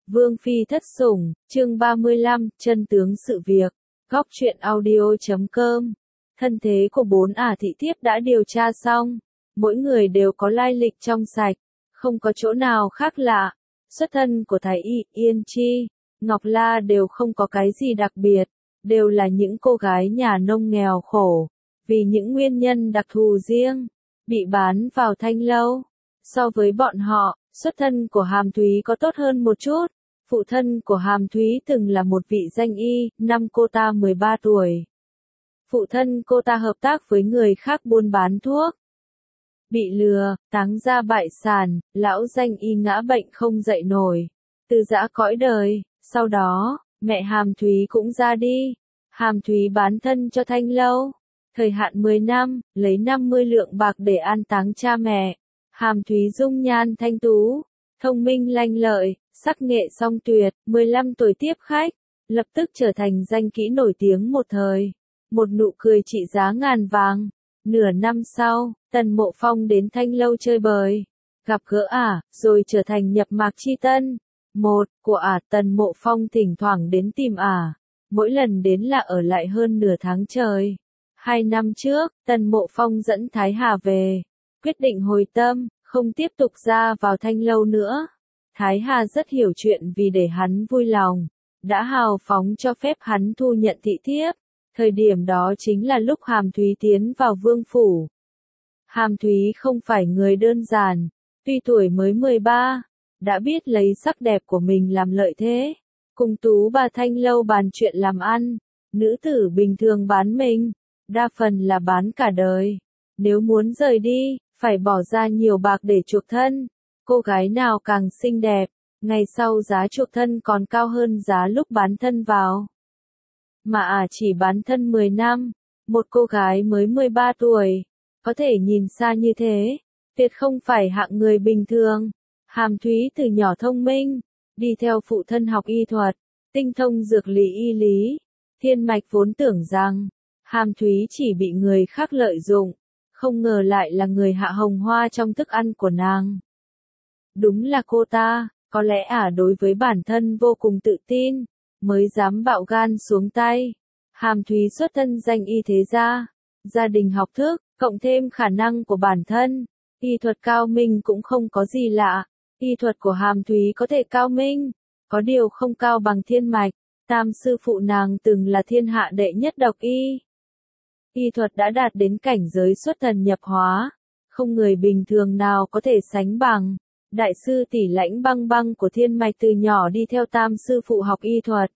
Vương Phi thất sủng, chương 35, chân tướng sự việc, góc truyện audio.com. Thân thế của 4 thị thiếp đã điều tra xong, mỗi người đều có lai lịch trong sạch, không có chỗ nào khác lạ. Xuất thân của Thái Y, Yên Chi, Ngọc La đều không có cái gì đặc biệt, đều là những cô gái nhà nông nghèo khổ, vì những nguyên nhân đặc thù riêng, bị bán vào Thanh Lâu. So với bọn họ, xuất thân của Hàm Thúy có tốt hơn một chút. Phụ thân của Hàm Thúy từng là một vị danh y, năm cô ta 13 tuổi. Phụ thân cô ta hợp tác với người khác buôn bán thuốc. Bị lừa, táng ra bại sản, lão danh y ngã bệnh không dậy nổi. Từ giã cõi đời, sau đó, mẹ Hàm Thúy cũng ra đi. Hàm Thúy bán thân cho Thanh Lâu. Thời hạn 10 năm, lấy 50 lượng bạc để an táng cha mẹ. Hàm Thúy dung nhan thanh tú, thông minh lanh lợi, sắc nghệ song tuyệt, 15 tuổi tiếp khách, lập tức trở thành danh kỹ nổi tiếng một thời. Một nụ cười trị giá ngàn vàng. Nửa năm sau, Tần Mộ Phong đến Thanh Lâu chơi bời, gặp gỡ rồi trở thành nhập mạc chi tân. Một của Tần Mộ Phong thỉnh thoảng đến tìm mỗi lần đến là ở lại hơn nửa tháng trời. 2 năm trước, Tần Mộ Phong dẫn Thái Hà về, quyết định hồi tâm, không tiếp tục ra vào Thanh Lâu nữa. Thái Hà rất hiểu chuyện, vì để hắn vui lòng, đã hào phóng cho phép hắn thu nhận thị thiếp. Thời điểm đó chính là lúc Hàm Thúy tiến vào vương phủ. Hàm Thúy không phải người đơn giản, tuy tuổi mới 13, đã biết lấy sắc đẹp của mình làm lợi thế, cùng tú bà Thanh Lâu bàn chuyện làm ăn. Nữ tử bình thường bán mình, đa phần là bán cả đời. Nếu muốn rời đi, phải bỏ ra nhiều bạc để chuộc thân. Cô gái nào càng xinh đẹp, ngày sau giá chuộc thân còn cao hơn giá lúc bán thân vào. Mà chỉ bán thân 10 năm, một cô gái mới 13 tuổi, có thể nhìn xa như thế, tuyệt không phải hạng người bình thường. Hàm Thúy từ nhỏ thông minh, đi theo phụ thân học y thuật, tinh thông dược lý y lý. Thiên Mạch vốn tưởng rằng, Hàm Thúy chỉ bị người khác lợi dụng, không ngờ lại là người hạ hồng hoa trong thức ăn của nàng. Đúng là cô ta, có lẽ đối với bản thân vô cùng tự tin, mới dám bạo gan xuống tay. Hàm Thúy xuất thân danh y thế gia, gia đình học thức, cộng thêm khả năng của bản thân, y thuật cao minh cũng không có gì lạ. Y thuật của Hàm Thúy có thể cao minh, có điều không cao bằng Thiên Mạch. Tam sư phụ nàng từng là thiên hạ đệ nhất độc y. Y thuật đã đạt đến cảnh giới xuất thần nhập hóa, không người bình thường nào có thể sánh bằng. Đại sư tỷ Lãnh Băng Băng của Thiên Mạch từ nhỏ đi theo tam sư phụ học y thuật.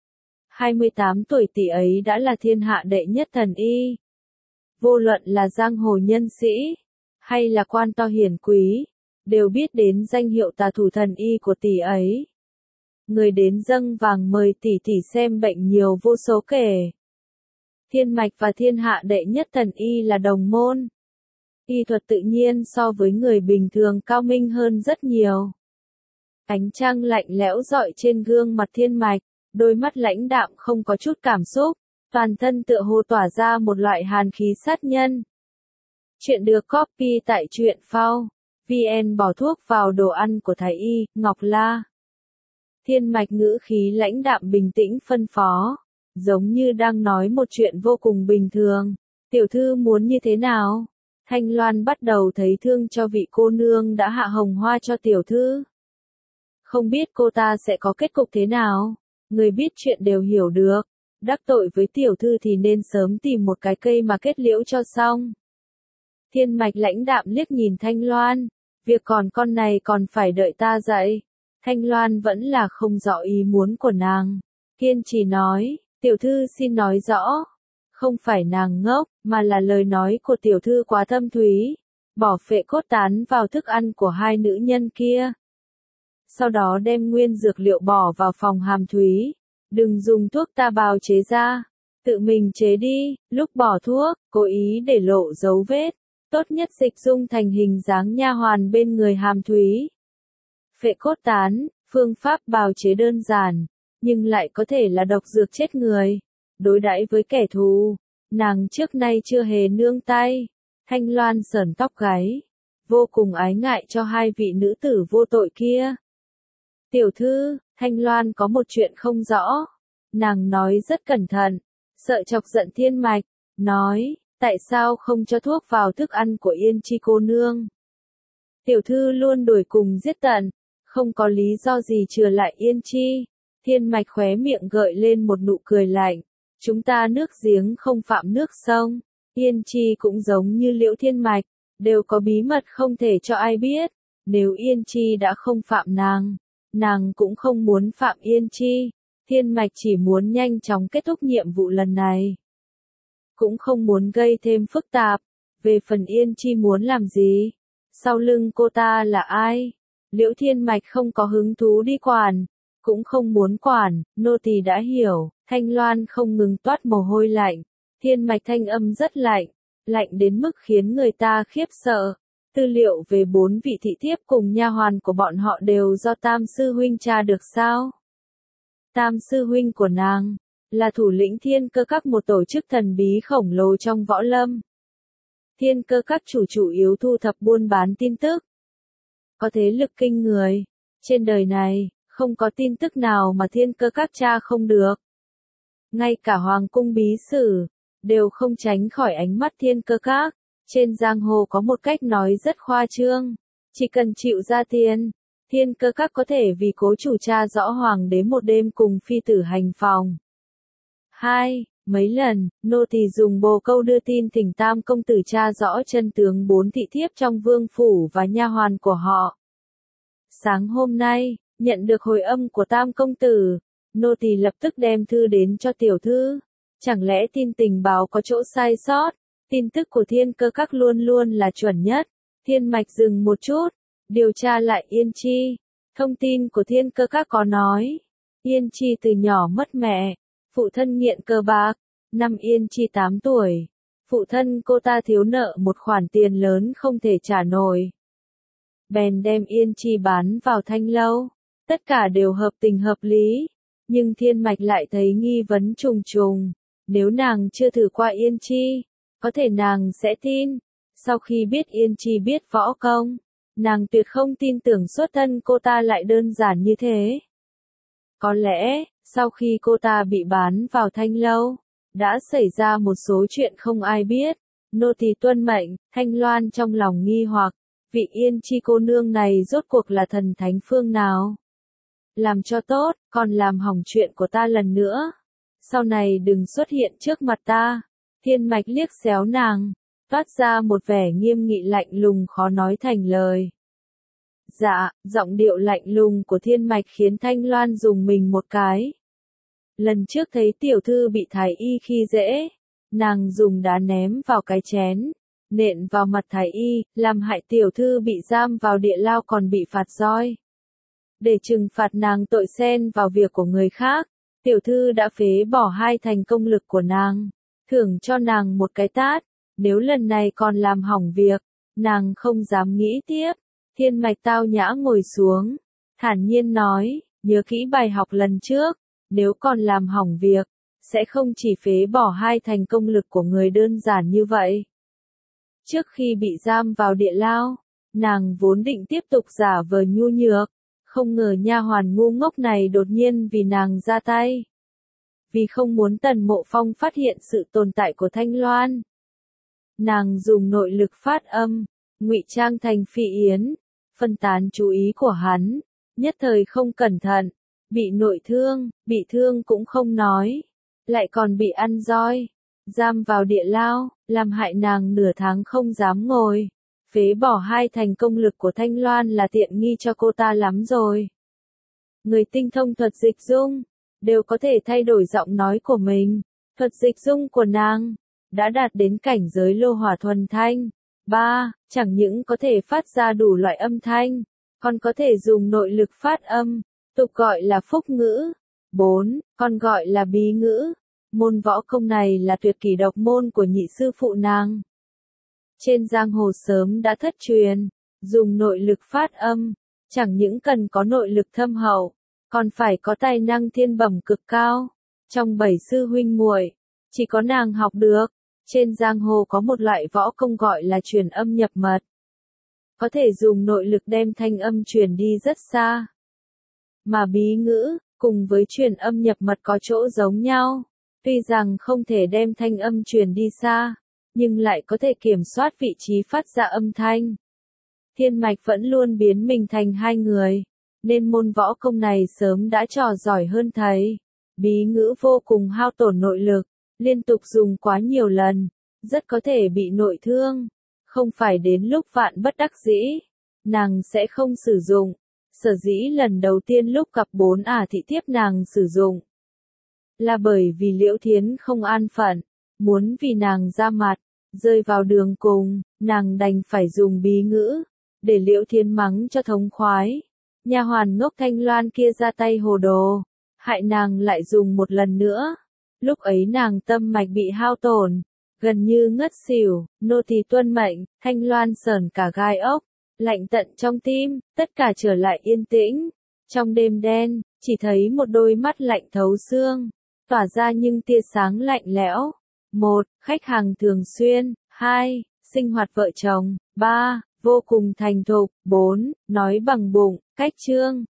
28 tuổi tỷ ấy đã là thiên hạ đệ nhất thần y. Vô luận là giang hồ nhân sĩ, hay là quan to hiển quý, đều biết đến danh hiệu tà thủ thần y của tỷ ấy. Người đến dâng vàng mời tỷ xem bệnh nhiều vô số kể. Thiên Mạch và thiên hạ đệ nhất thần y là đồng môn. Y thuật tự nhiên so với người bình thường cao minh hơn rất nhiều. Ánh trăng lạnh lẽo rọi trên gương mặt Thiên Mạch, đôi mắt lãnh đạm không có chút cảm xúc, toàn thân tựa hồ tỏa ra một loại hàn khí sát nhân. Chuyện được copy tại truyện phao VN. Bỏ thuốc vào đồ ăn của Thái Y, Ngọc La. Thiên Mạch ngữ khí lãnh đạm bình tĩnh phân phó, giống như đang nói một chuyện vô cùng bình thường. Tiểu thư muốn như thế nào? Thanh Loan bắt đầu thấy thương cho vị cô nương đã hạ hồng hoa cho tiểu thư. Không biết cô ta sẽ có kết cục thế nào? Người biết chuyện đều hiểu được. Đắc tội với tiểu thư thì nên sớm tìm một cái cây mà kết liễu cho xong. Thiên Mạch lãnh đạm liếc nhìn Thanh Loan. Việc còn con này còn phải đợi ta dạy. Thanh Loan vẫn là không rõ ý muốn của nàng. Kiên trì nói, tiểu thư xin nói rõ. Không phải nàng ngốc, mà là lời nói của tiểu thư quá thâm thúy. Bỏ phệ cốt tán vào thức ăn của hai nữ nhân kia. Sau đó đem nguyên dược liệu bỏ vào phòng Hàm Thúy. Đừng dùng thuốc ta bào chế ra. Tự mình chế đi, lúc bỏ thuốc, cố ý để lộ dấu vết. Tốt nhất dịch dung thành hình dáng nha hoàn bên người Hàm Thúy. Phệ cốt tán, phương pháp bào chế đơn giản, nhưng lại có thể là độc dược chết người. Đối đãi với kẻ thù, nàng trước nay chưa hề nương tay. Thanh Loan sởn tóc gáy, vô cùng ái ngại cho hai vị nữ tử vô tội kia. Tiểu thư, Thanh Loan có một chuyện không rõ. Nàng nói rất cẩn thận, sợ chọc giận Thiên Mạch, nói, tại sao không cho thuốc vào thức ăn của Yên Chi cô nương? Tiểu thư luôn đuổi cùng giết tận, không có lý do gì trừ lại Yên Chi. Thiên Mạch khóe miệng gợi lên một nụ cười lạnh, chúng ta nước giếng không phạm nước sông, Yên Chi cũng giống như Liễu Thiên Mạch, đều có bí mật không thể cho ai biết, nếu Yên Chi đã không phạm nàng cũng không muốn phạm Yên Chi. Thiên Mạch chỉ muốn nhanh chóng kết thúc nhiệm vụ lần này, cũng không muốn gây thêm phức tạp. Về phần Yên Chi muốn làm gì, sau lưng cô ta là ai, Liễu Thiên Mạch không có hứng thú đi quản, cũng không muốn quản, nô tỳ đã hiểu. Thanh Loan không ngừng toát mồ hôi lạnh, Thiên Mạch thanh âm rất lạnh, lạnh đến mức khiến người ta khiếp sợ. Tư liệu về 4 vị thị thiếp cùng nha hoàn của bọn họ đều do Tam sư huynh tra được sao? Tam sư huynh của nàng là thủ lĩnh Thiên Cơ Các, một tổ chức thần bí khổng lồ trong võ lâm. Thiên Cơ Các chủ yếu thu thập buôn bán tin tức, có thế lực kinh người. Trên đời này, không có tin tức nào mà Thiên Cơ Các tra không được. Ngay cả Hoàng cung bí sử, đều không tránh khỏi ánh mắt Thiên Cơ Các. Trên giang hồ có một cách nói rất khoa trương, chỉ cần chịu ra tiền, Thiên Cơ Các có thể vì cố chủ tra rõ hoàng đế một đêm cùng phi tử hành phòng. 2. Mấy lần, nô tỳ dùng bồ câu đưa tin thỉnh Tam công tử tra rõ chân tướng 4 thị thiếp trong vương phủ và nha hoàn của họ. Sáng hôm nay, nhận được hồi âm của Tam công tử, nô tỳ lập tức đem thư đến cho tiểu thư. Chẳng lẽ tin tình báo có chỗ sai sót? Tin tức của Thiên Cơ Các luôn luôn là chuẩn nhất. Thiên Mạch dừng một chút, điều tra lại Yên Chi. Thông tin của Thiên Cơ Các có nói, Yên Chi từ nhỏ mất mẹ, phụ thân nghiện cờ bạc. Năm Yên Chi 8 tuổi, phụ thân cô ta thiếu nợ một khoản tiền lớn không thể trả nổi, bèn đem Yên Chi bán vào thanh lâu. Tất cả đều hợp tình hợp lý, nhưng Thiên Mạch lại thấy nghi vấn trùng trùng. Nếu nàng chưa thử qua Yên Chi, có thể nàng sẽ tin. Sau khi biết Yên Chi biết võ công, nàng tuyệt không tin tưởng xuất thân cô ta lại đơn giản như thế. Có lẽ, sau khi cô ta bị bán vào thanh lâu, đã xảy ra một số chuyện không ai biết. Nô tỳ tuân mệnh. Thanh Loan trong lòng nghi hoặc, vị Yên Chi cô nương này rốt cuộc là thần thánh phương nào? Làm cho tốt, còn làm hỏng chuyện của ta lần nữa. Sau này đừng xuất hiện trước mặt ta. Thiên Mạch liếc xéo nàng, toát ra một vẻ nghiêm nghị lạnh lùng khó nói thành lời. Dạ, giọng điệu lạnh lùng của Thiên Mạch khiến Thanh Loan rùng mình một cái. Lần trước thấy tiểu thư bị thái y khi dễ, nàng dùng đá ném vào cái chén, nện vào mặt thái y, làm hại tiểu thư bị giam vào địa lao còn bị phạt roi. Để trừng phạt nàng tội xen vào việc của người khác, tiểu thư đã phế bỏ 2 thành công lực của nàng, thưởng cho nàng một cái tát. Nếu lần này còn làm hỏng việc, nàng không dám nghĩ tiếp. Thiên Mạch tao nhã ngồi xuống, thản nhiên nói, nhớ kỹ bài học lần trước, nếu còn làm hỏng việc, sẽ không chỉ phế bỏ 2 thành công lực của người đơn giản như vậy. Trước khi bị giam vào địa lao, nàng vốn định tiếp tục giả vờ nhu nhược, không ngờ nha hoàn ngu ngốc này đột nhiên vì nàng ra tay. Vì không muốn Tần Mộ Phong phát hiện sự tồn tại của Thanh Loan, nàng dùng nội lực phát âm, ngụy trang thành Phi Yến, phân tán chú ý của hắn, nhất thời không cẩn thận, bị nội thương, bị thương cũng không nói, lại còn bị ăn roi, giam vào địa lao, làm hại nàng nửa tháng không dám ngồi. Phế bỏ 2 thành công lực của Thanh Loan là tiện nghi cho cô ta lắm rồi. Người tinh thông thuật dịch dung, đều có thể thay đổi giọng nói của mình. Thuật dịch dung của nàng đã đạt đến cảnh giới lô hỏa thuần thanh. 3. Chẳng những có thể phát ra đủ loại âm thanh, còn có thể dùng nội lực phát âm, tục gọi là phúc ngữ. 4. Còn gọi là bí ngữ. Môn võ công này là tuyệt kỹ độc môn của nhị sư phụ nàng. Trên giang hồ sớm đã thất truyền, dùng nội lực phát âm, chẳng những cần có nội lực thâm hậu, còn phải có tài năng thiên bẩm cực cao. Trong 7 sư huynh muội, chỉ có nàng học được. Trên giang hồ có một loại võ công gọi là truyền âm nhập mật. Có thể dùng nội lực đem thanh âm truyền đi rất xa. Mà bí ngữ, cùng với truyền âm nhập mật có chỗ giống nhau. Tuy rằng không thể đem thanh âm truyền đi xa, nhưng lại có thể kiểm soát vị trí phát ra âm thanh. Thiên Mạch vẫn luôn biến mình thành hai người, nên môn võ công này sớm đã trò giỏi hơn thầy. Bí ngữ vô cùng hao tổn nội lực, liên tục dùng quá nhiều lần, rất có thể bị nội thương. Không phải đến lúc vạn bất đắc dĩ, nàng sẽ không sử dụng. Sở dĩ lần đầu tiên lúc gặp 4 thị thiếp nàng sử dụng, là bởi vì Liễu Thiến không an phận, muốn vì nàng ra mặt, rơi vào đường cùng, nàng đành phải dùng bí ngữ, để Liễu Thiến mắng cho thống khoái. Nha hoàn ngốc Thanh Loan kia ra tay hồ đồ, hại nàng lại dùng một lần nữa. Lúc ấy nàng tâm mạch bị hao tổn, gần như ngất xỉu, nô tỳ tuân mệnh. Thanh Loan sởn cả gai ốc, lạnh tận trong tim, tất cả trở lại yên tĩnh. Trong đêm đen, chỉ thấy một đôi mắt lạnh thấu xương, tỏa ra những tia sáng lạnh lẽo. 1. Khách hàng thường xuyên. 2. Sinh hoạt vợ chồng. 3. Vô cùng thành thục. 4. Nói bằng bụng. Cách chương